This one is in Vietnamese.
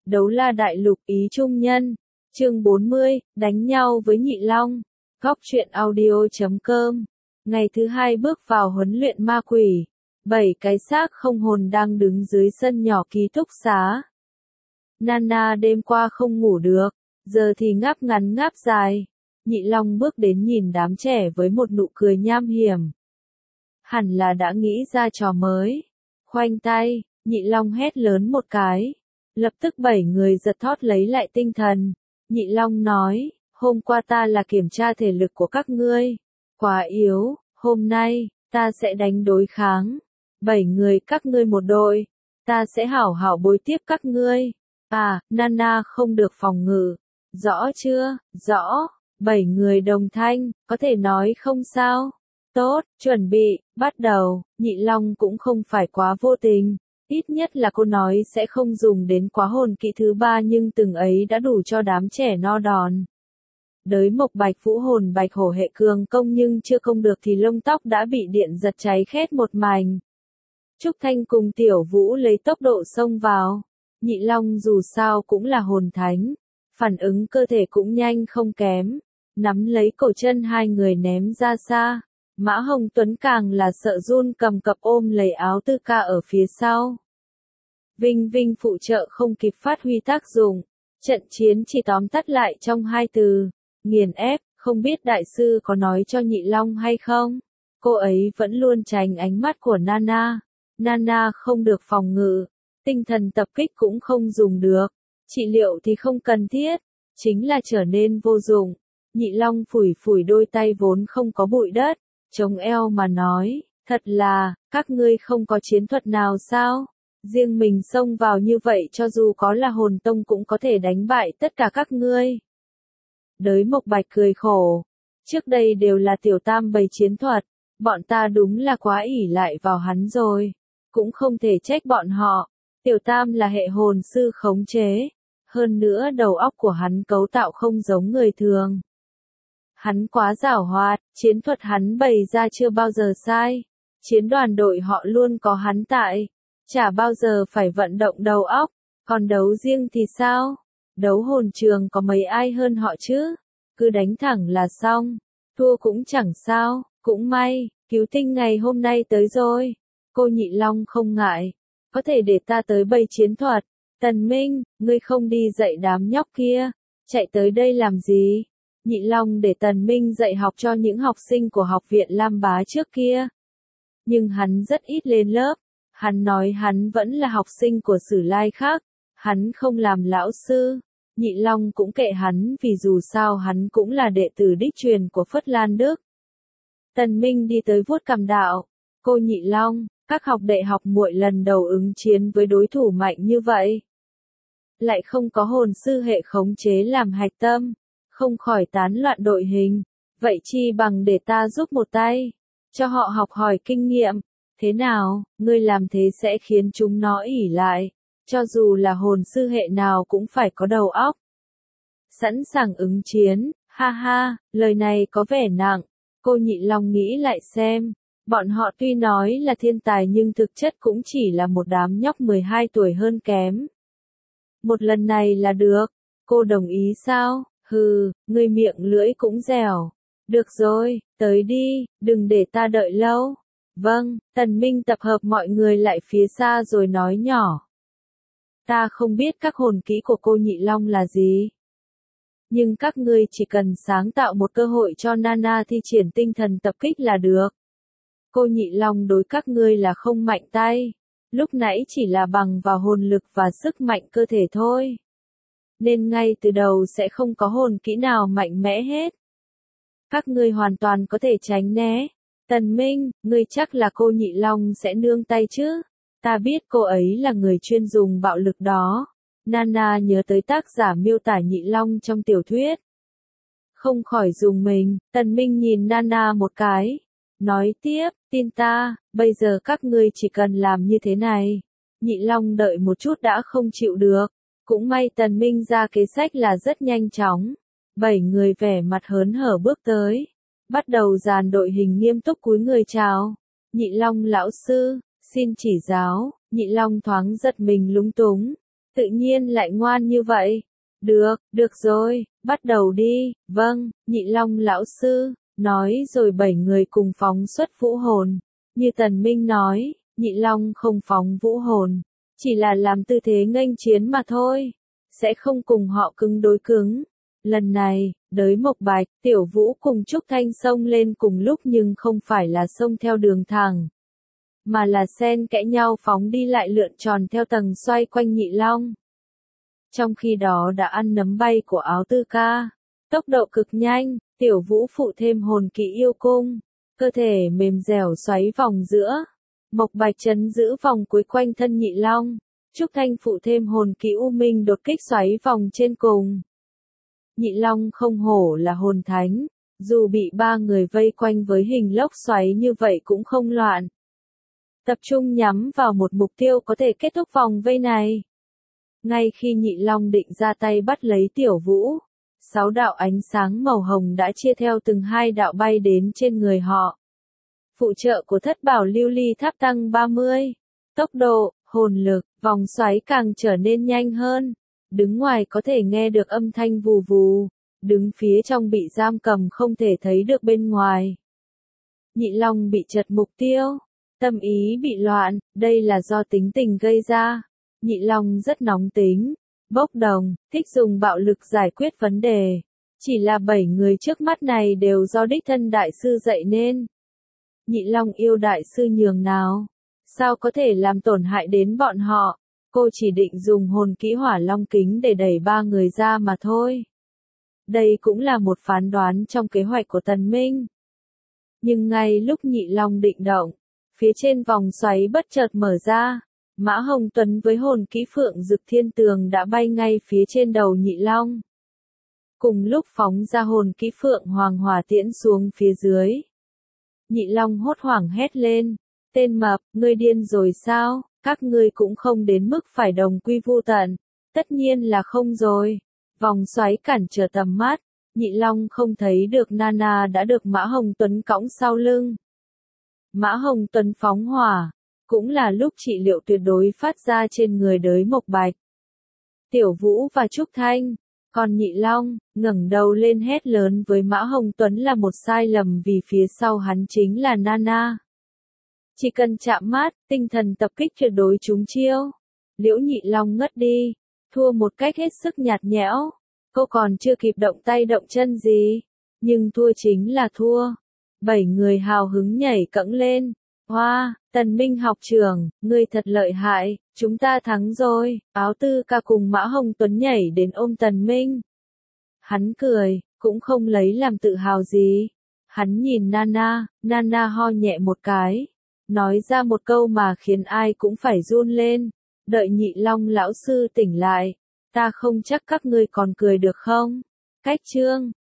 Đấu La Đại Lục ý trung nhân. Chương 40, đánh nhau với Nhị Long. Góc truyện audio.com. Ngày thứ hai bước vào huấn luyện ma quỷ. 7 cái xác không hồn đang đứng dưới sân nhỏ ký túc xá. Nana đêm qua không ngủ được, giờ thì ngáp ngắn ngáp dài. Nhị Long bước đến nhìn đám trẻ với một nụ cười nham hiểm. Hẳn là đã nghĩ ra trò mới. Khoanh tay, Nhị Long hét lớn một cái. Lập tức 7 người giật thót lấy lại tinh thần. Nhị Long nói, hôm qua ta là kiểm tra thể lực của các ngươi. Quá yếu, hôm nay, ta sẽ đánh đối kháng. 7 người các ngươi một đội. Ta sẽ hảo hảo bồi tiếp các ngươi. À, Nana không được phòng ngự. Rõ chưa, rõ. 7 người đồng thanh, có thể nói không sao. Tốt, chuẩn bị, bắt đầu. Nhị Long cũng không phải quá vô tình. Ít nhất là cô nói sẽ không dùng đến quá hồn kỹ thứ 3 nhưng từng ấy đã đủ cho đám trẻ no đòn. Đới Mộc Bạch Vũ hồn Bạch Hổ hệ cường công nhưng chưa công được thì lông tóc đã bị điện giật cháy khét một mảnh. Trúc Thanh cùng Tiểu Vũ lấy tốc độ xông vào. Nhị Long dù sao cũng là hồn thánh. Phản ứng cơ thể cũng nhanh không kém. Nắm lấy cổ chân hai người ném ra xa. Mã Hồng Tuấn càng là sợ run cầm cập ôm lấy áo Tư Ca ở phía sau. Vinh Vinh phụ trợ không kịp phát huy tác dụng. Trận chiến chỉ tóm tắt lại trong 2 từ. Nghiền ép, không biết đại sư có nói cho Nhị Long hay không? Cô ấy vẫn luôn tránh ánh mắt của Nana. Nana không được phòng ngự. Tinh thần tập kích cũng không dùng được. Trị liệu thì không cần thiết. Chính là trở nên vô dụng. Nhị Long phủi phủi đôi tay vốn không có bụi đất. Chống eo mà nói, thật là, các ngươi không có chiến thuật nào sao? Riêng mình xông vào như vậy cho dù có là hồn tông cũng có thể đánh bại tất cả các ngươi. Đới Mộc Bạch cười khổ. Trước đây đều là Tiểu Tam bày chiến thuật, bọn ta đúng là quá ỷ lại vào hắn rồi. Cũng không thể trách bọn họ. Tiểu Tam là hệ hồn sư khống chế. Hơn nữa đầu óc của hắn cấu tạo không giống người thường. Hắn quá giảo hoạt, chiến thuật hắn bày ra chưa bao giờ sai. Chiến đoàn đội họ luôn có hắn tại. Chả bao giờ phải vận động đầu óc. Còn đấu riêng thì sao? Đấu hồn trường có mấy ai hơn họ chứ? Cứ đánh thẳng là xong. Thua cũng chẳng sao, cũng may, cứu tinh ngày hôm nay tới rồi. Cô Nhị Long không ngại. Có thể để ta tới bày chiến thuật. Tần Minh, ngươi không đi dạy đám nhóc kia. Chạy tới đây làm gì? Nhị Long để Tần Minh dạy học cho những học sinh của học viện Lam Bá trước kia. Nhưng hắn rất ít lên lớp. Hắn nói hắn vẫn là học sinh của Sử Lai khác. Hắn không làm lão sư. Nhị Long cũng kệ hắn vì dù sao hắn cũng là đệ tử đích truyền của Phất Lan Đức. Tần Minh đi tới vuốt cằm đạo. Cô Nhị Long, các học đệ học muội lần đầu ứng chiến với đối thủ mạnh như vậy. Lại không có hồn sư hệ khống chế làm hạch tâm. Không khỏi tán loạn đội hình. Vậy chi bằng để ta giúp một tay. Cho họ học hỏi kinh nghiệm. Thế nào, ngươi làm thế sẽ khiến chúng nó ỷ lại. Cho dù là hồn sư hệ nào cũng phải có đầu óc. Sẵn sàng ứng chiến, ha ha, lời này có vẻ nặng. Cô Nhị Long nghĩ lại xem. Bọn họ tuy nói là thiên tài nhưng thực chất cũng chỉ là một đám nhóc 12 tuổi hơn kém. Một lần này là được. Cô đồng ý sao? Hừ, ngươi miệng lưỡi cũng dẻo. Được rồi, tới đi, đừng để ta đợi lâu. Vâng, Tần Minh tập hợp mọi người lại phía xa rồi nói nhỏ. Ta không biết các hồn kỹ của cô Nhị Long là gì. Nhưng các ngươi chỉ cần sáng tạo một cơ hội cho Nana thi triển tinh thần tập kích là được. Cô Nhị Long đối các ngươi là không mạnh tay. Lúc nãy chỉ là bằng vào hồn lực và sức mạnh cơ thể thôi. Nên ngay từ đầu sẽ không có hồn kỹ nào mạnh mẽ hết. Các ngươi hoàn toàn có thể tránh né. Tần Minh, ngươi chắc là cô Nhị Long sẽ nương tay chứ? Ta biết cô ấy là người chuyên dùng bạo lực đó. Nana nhớ tới tác giả miêu tả Nhị Long trong tiểu thuyết. Không khỏi dùng mình, Tần Minh nhìn Nana một cái. Nói tiếp, tin ta, bây giờ các ngươi chỉ cần làm như thế này. Nhị Long đợi một chút đã không chịu được. Cũng may Tần Minh ra kế sách là rất nhanh chóng. 7 người vẻ mặt hớn hở bước tới. Bắt đầu dàn đội hình nghiêm túc cúi người chào. Nhị Long lão sư, xin chỉ giáo. Nhị Long thoáng giật mình lúng túng. tự nhiên lại ngoan như vậy. Được rồi, bắt đầu đi, vâng, Nhị Long lão sư, nói rồi 7 người cùng phóng xuất vũ hồn. Như Tần Minh nói, Nhị Long không phóng vũ hồn, chỉ là làm tư thế nghênh chiến mà thôi, sẽ không cùng họ cứng đối cứng. Lần này, Đới Mộc Bạch, Tiểu Vũ cùng Trúc Thanh xông lên cùng lúc nhưng không phải là xông theo đường thẳng, mà là xen kẽ nhau phóng đi lại lượn tròn theo tầng xoay quanh Nhị Long. Trong khi đó đã ăn nấm bay của áo tư ca, tốc độ cực nhanh, Tiểu Vũ phụ thêm hồn kỹ yêu cung, cơ thể mềm dẻo xoáy vòng giữa, Mộc Bạch trấn giữ vòng cuối quanh thân Nhị Long, Trúc Thanh phụ thêm hồn kỹ U Minh đột kích xoáy vòng trên cùng. Nhị Long không hổ là hồn thánh, dù bị 3 người vây quanh với hình lốc xoáy như vậy cũng không loạn. Tập trung nhắm vào một mục tiêu có thể kết thúc vòng vây này. Ngay khi Nhị Long định ra tay bắt lấy Tiểu Vũ, 6 đạo ánh sáng màu hồng đã chia theo từng 2 đạo bay đến trên người họ. Phụ trợ của thất bảo lưu ly tháp tăng 30. Tốc độ, hồn lực, vòng xoáy càng trở nên nhanh hơn. Đứng ngoài có thể nghe được âm thanh vù vù, đứng phía trong bị giam cầm không thể thấy được bên ngoài. Nhị Long bị chật mục tiêu, tâm ý bị loạn, đây là do tính tình gây ra. Nhị Long rất nóng tính, bốc đồng, thích dùng bạo lực giải quyết vấn đề. Chỉ là 7 người trước mắt này đều do đích thân đại sư dạy nên. Nhị Long yêu đại sư nhường nào? Sao có thể làm tổn hại đến bọn họ? Cô chỉ định dùng hồn kỹ Hỏa Long kính để đẩy 3 người ra mà thôi. Đây cũng là một phán đoán trong kế hoạch của Tần Minh. Nhưng ngay lúc Nhị Long định động, phía trên vòng xoáy bất chợt mở ra, Mã Hồng Tuấn với hồn kỹ Phượng Dực Thiên Tường đã bay ngay phía trên đầu Nhị Long. Cùng lúc phóng ra hồn kỹ Phượng Hoàng Hỏa Tiễn xuống phía dưới. Nhị Long hốt hoảng hét lên, tên mập, ngươi điên rồi sao, các ngươi cũng không đến mức phải đồng quy vu tận. Tất nhiên là không rồi. Vòng xoáy cản trở tầm mắt, Nhị Long không thấy được Nana đã được Mã Hồng Tuấn cõng sau lưng. Mã Hồng Tuấn phóng hỏa, cũng là lúc trị liệu tuyệt đối phát ra trên người Đới Mộc Bạch. Tiểu Vũ và Trúc Thanh, còn Nhị Long, ngẩng đầu lên hét lớn với Mã Hồng Tuấn là một sai lầm vì phía sau hắn chính là Nana. Chỉ cần chạm mắt, tinh thần tập kích tuyệt đối trúng chiêu. Liễu Nhị Long ngất đi, thua một cách hết sức nhạt nhẽo. Cô còn chưa kịp động tay động chân gì, nhưng thua chính là thua. 7 người hào hứng nhảy cẫng lên. Hoa, Tần Minh học trưởng, ngươi thật lợi hại, chúng ta thắng rồi. Áo tư ca cùng Mã Hồng Tuấn nhảy đến ôm Tần Minh. Hắn cười, cũng không lấy làm tự hào gì. Hắn nhìn Nana, Nana ho nhẹ một cái, nói ra một câu mà khiến ai cũng phải run lên. Đợi Nhị Long lão sư tỉnh lại, ta không chắc các ngươi còn cười được không? Cách chương